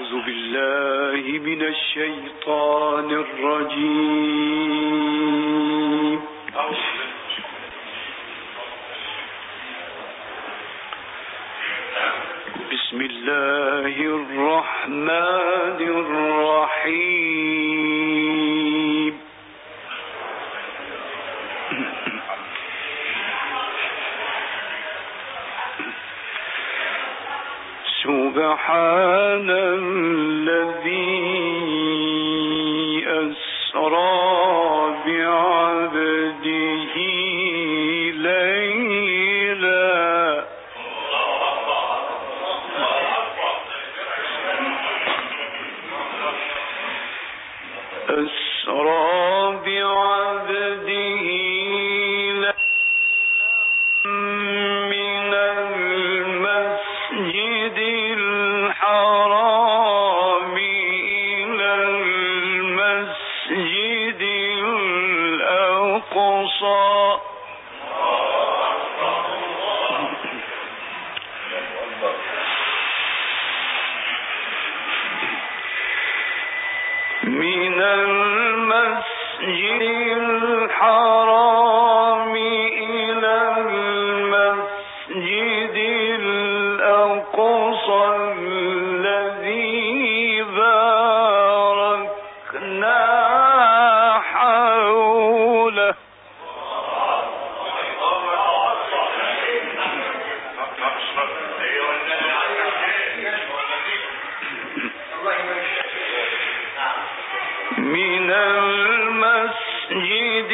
أعوذ بالله من الشيطان الرجيم. بسم الله الرحمن الرحيم. سبحان الذي أسرى بعبده ليلا من المسجد الحرام إلى المسجد الأقصى من المسجد الحرام إلى المسجد الأقصى الذي باركنا حوله من المسجد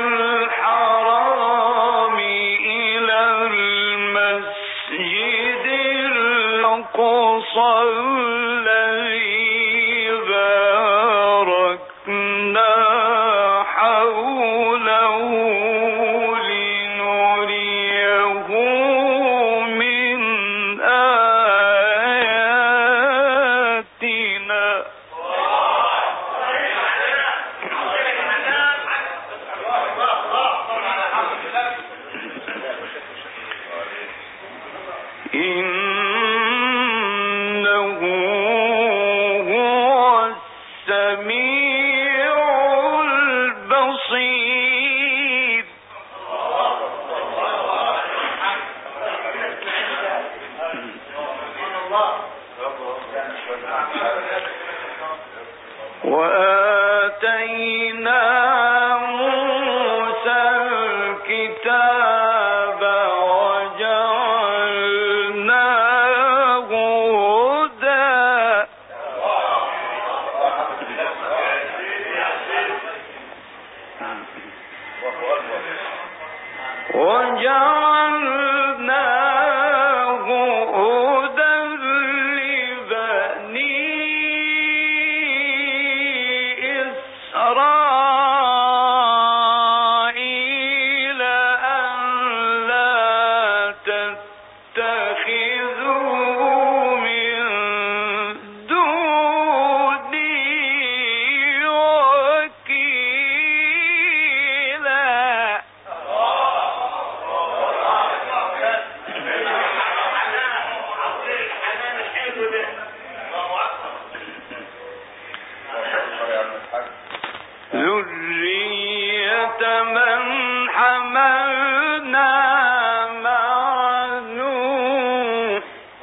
الحرام إلى المسجد الأقصى الذي باركنا حوله لنريه من آياتنا إنه هو السميع البصير. وآتينا موسى الكتاب وجعلناه هدى لبني إسرائيل ألا تتخذوا من دوني وكيلا. ذرية من حملنا مع نوح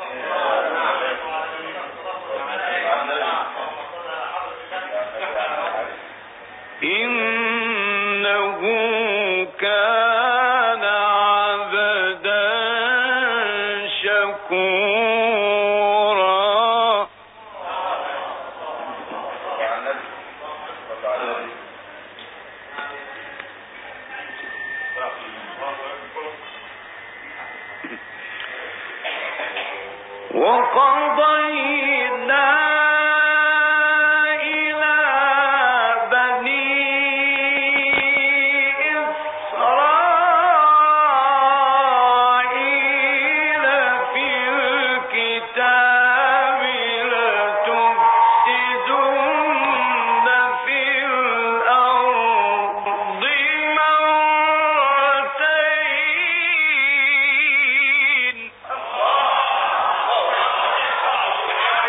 إنه كان عبدا شكورا. وقضينا إلى بني إسرائيل في الكتاب لتفسدن في الأرض مرتين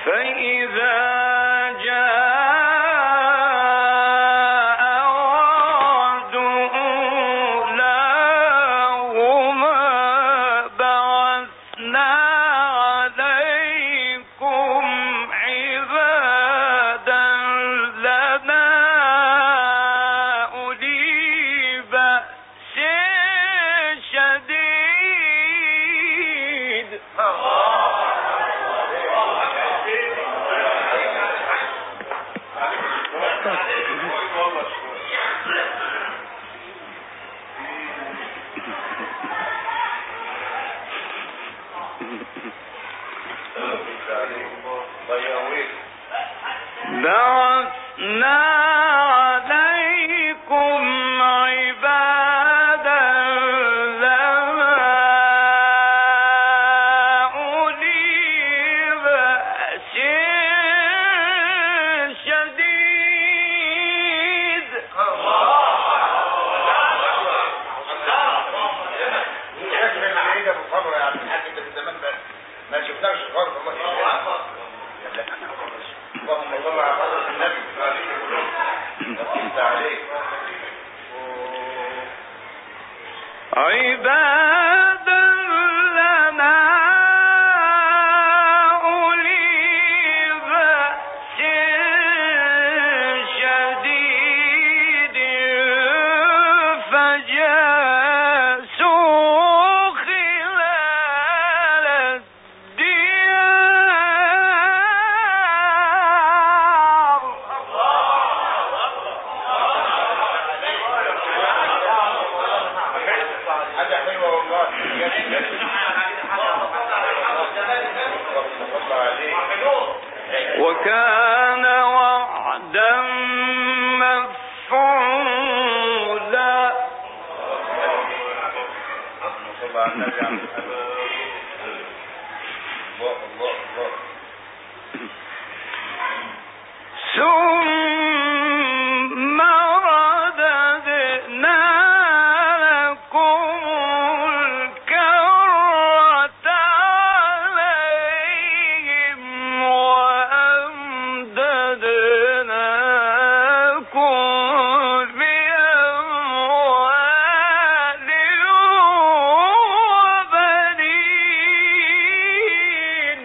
فإذا جاء وعد أولاهما بعثنا عليكم عبادا لنا أولي بأس شديد بعثنا عليكم عبادا لنا أولي بأس شديد ما شفناش غرب اللهم صل على حضرة النبي عليك عبادا لنا أولي بأس شديد فجاسوا خلال الديار حاجة حلوة والله وكان وعدا مفعولا صلى على النبي الله الله الله ثم رددنا لكم الكرة عليهم وأمددناكم بأموال وبنين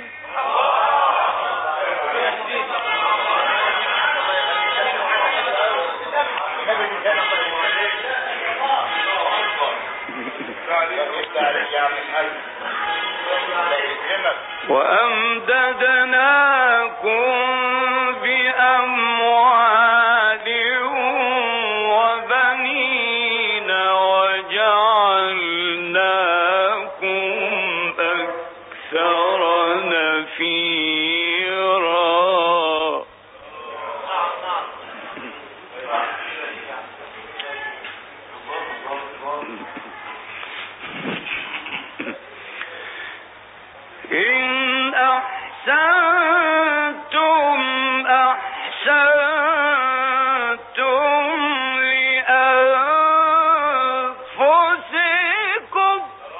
وأمددناكم بأموال وبنين وجعلناكم أكثر نفيرا إن أحسنتم أحسنتم لأنفسكم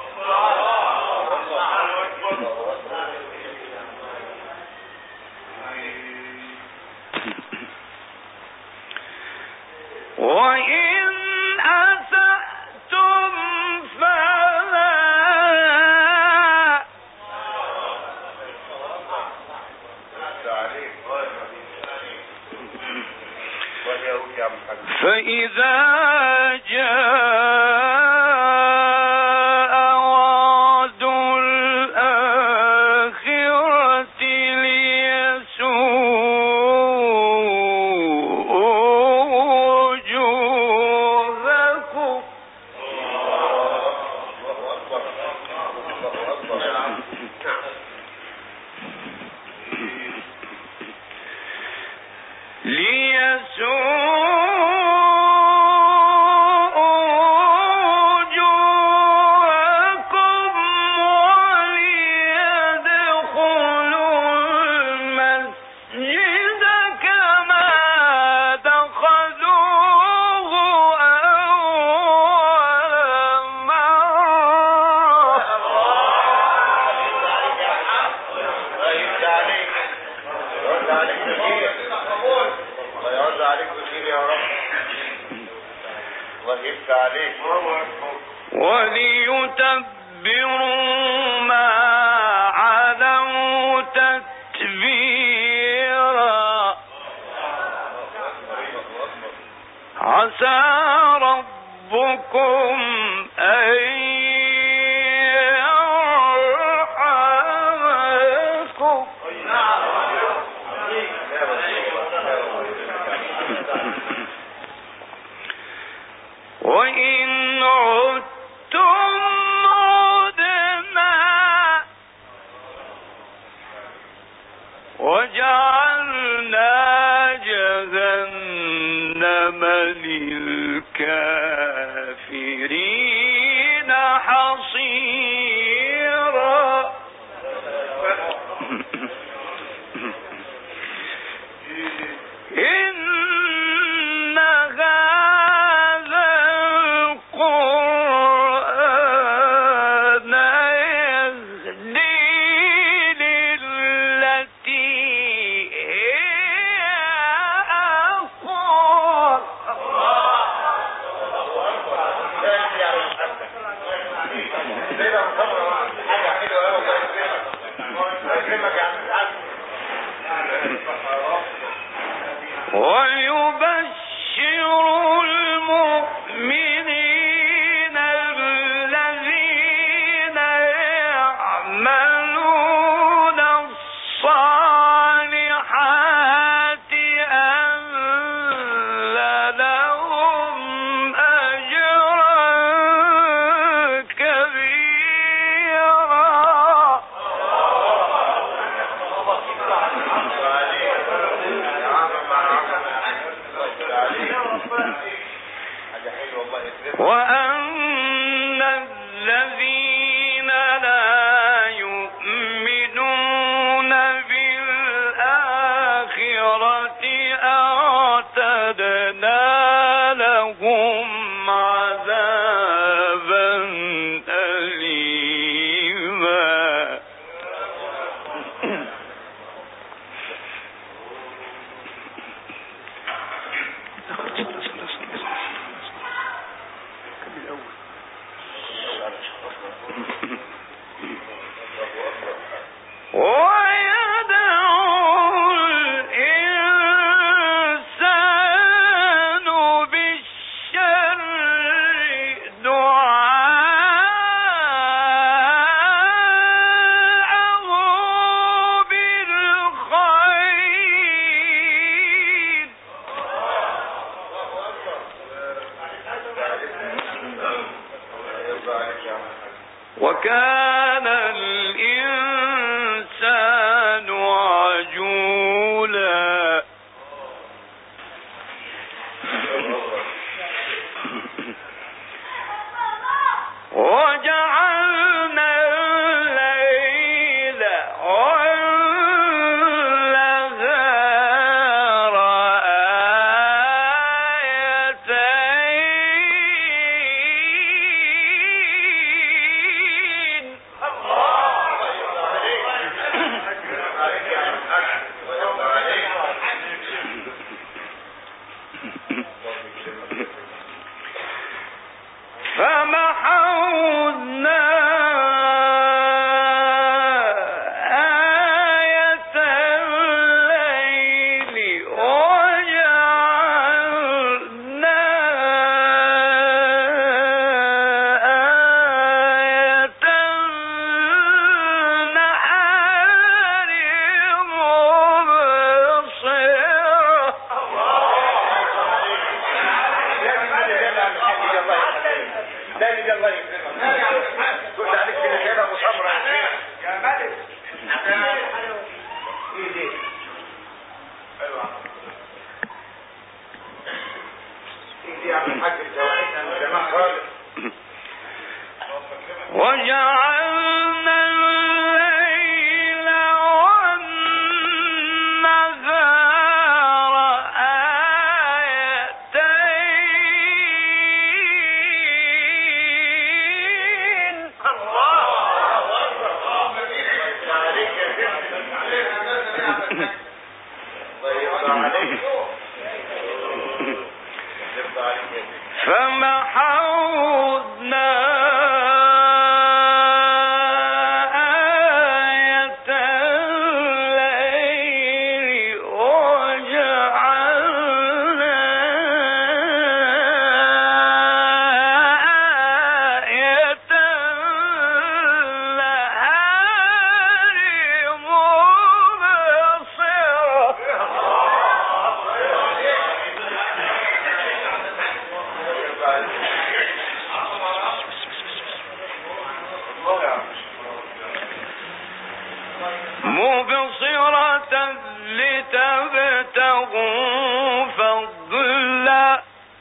وإن أسأتم فلا فإذا جاء وعد الآخرة ليسوءوا وجوهكم ليسوءوا عليك. وليتبروا ما علوا تتبيرا عسى ربكم أن يرحمكم وإن عدتم عدنا وجعلنا جهنم للكافرين حصيرا إن هذا القرآن يهدي للتي هي أقوم ويبشر المؤمنين الذين يعملون الصالحات أن لهم أجرا كبيرا وأن الذين لا يؤمنون بالآخرة أعتدنا لهم عذابا أليما ويدعو الإنسان بالشر دعاءه بالخير وكان الإنسان عجولا وجعلنا الليل والنهار آيتين لتبتغوا فضلا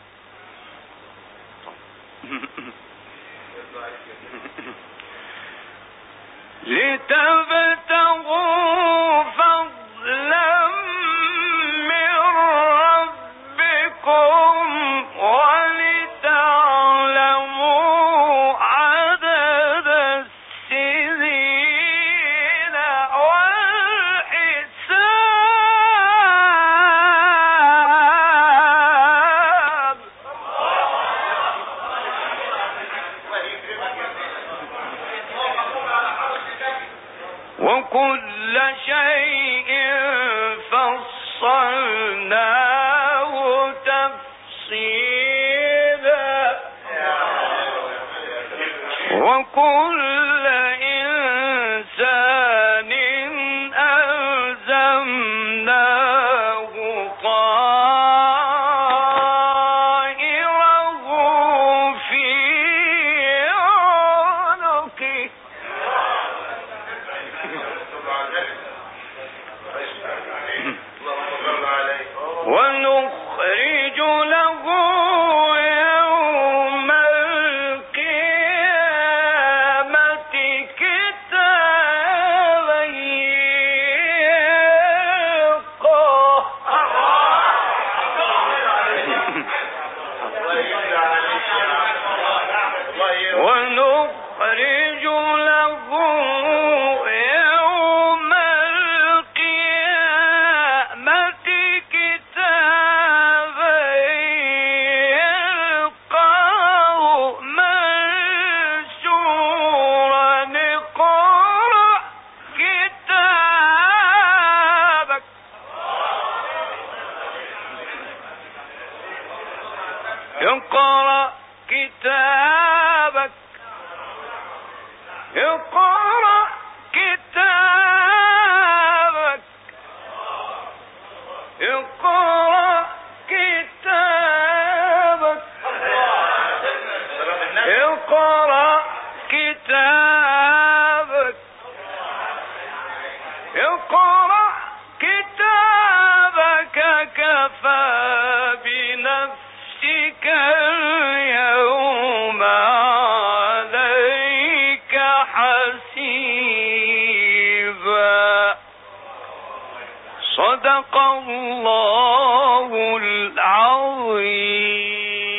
من ربكم ولتعلموا عدد السنين والحساب وكل شيء فصلناه تفصيلا وكل إنسان ألزمناه طائره في عنقه ونخرج له يوم القيامة كتابا يلقاه ونخرج له يوم القيامة كتابا يلقاه منشورا اقرأ كتابك اقرأ كتابك اقرأ كتابك اقرأ كتابك اقرأ كتابك اقرأ كتابك كفى بنفسك اليوم عليك حسيبا صدق الله العظيم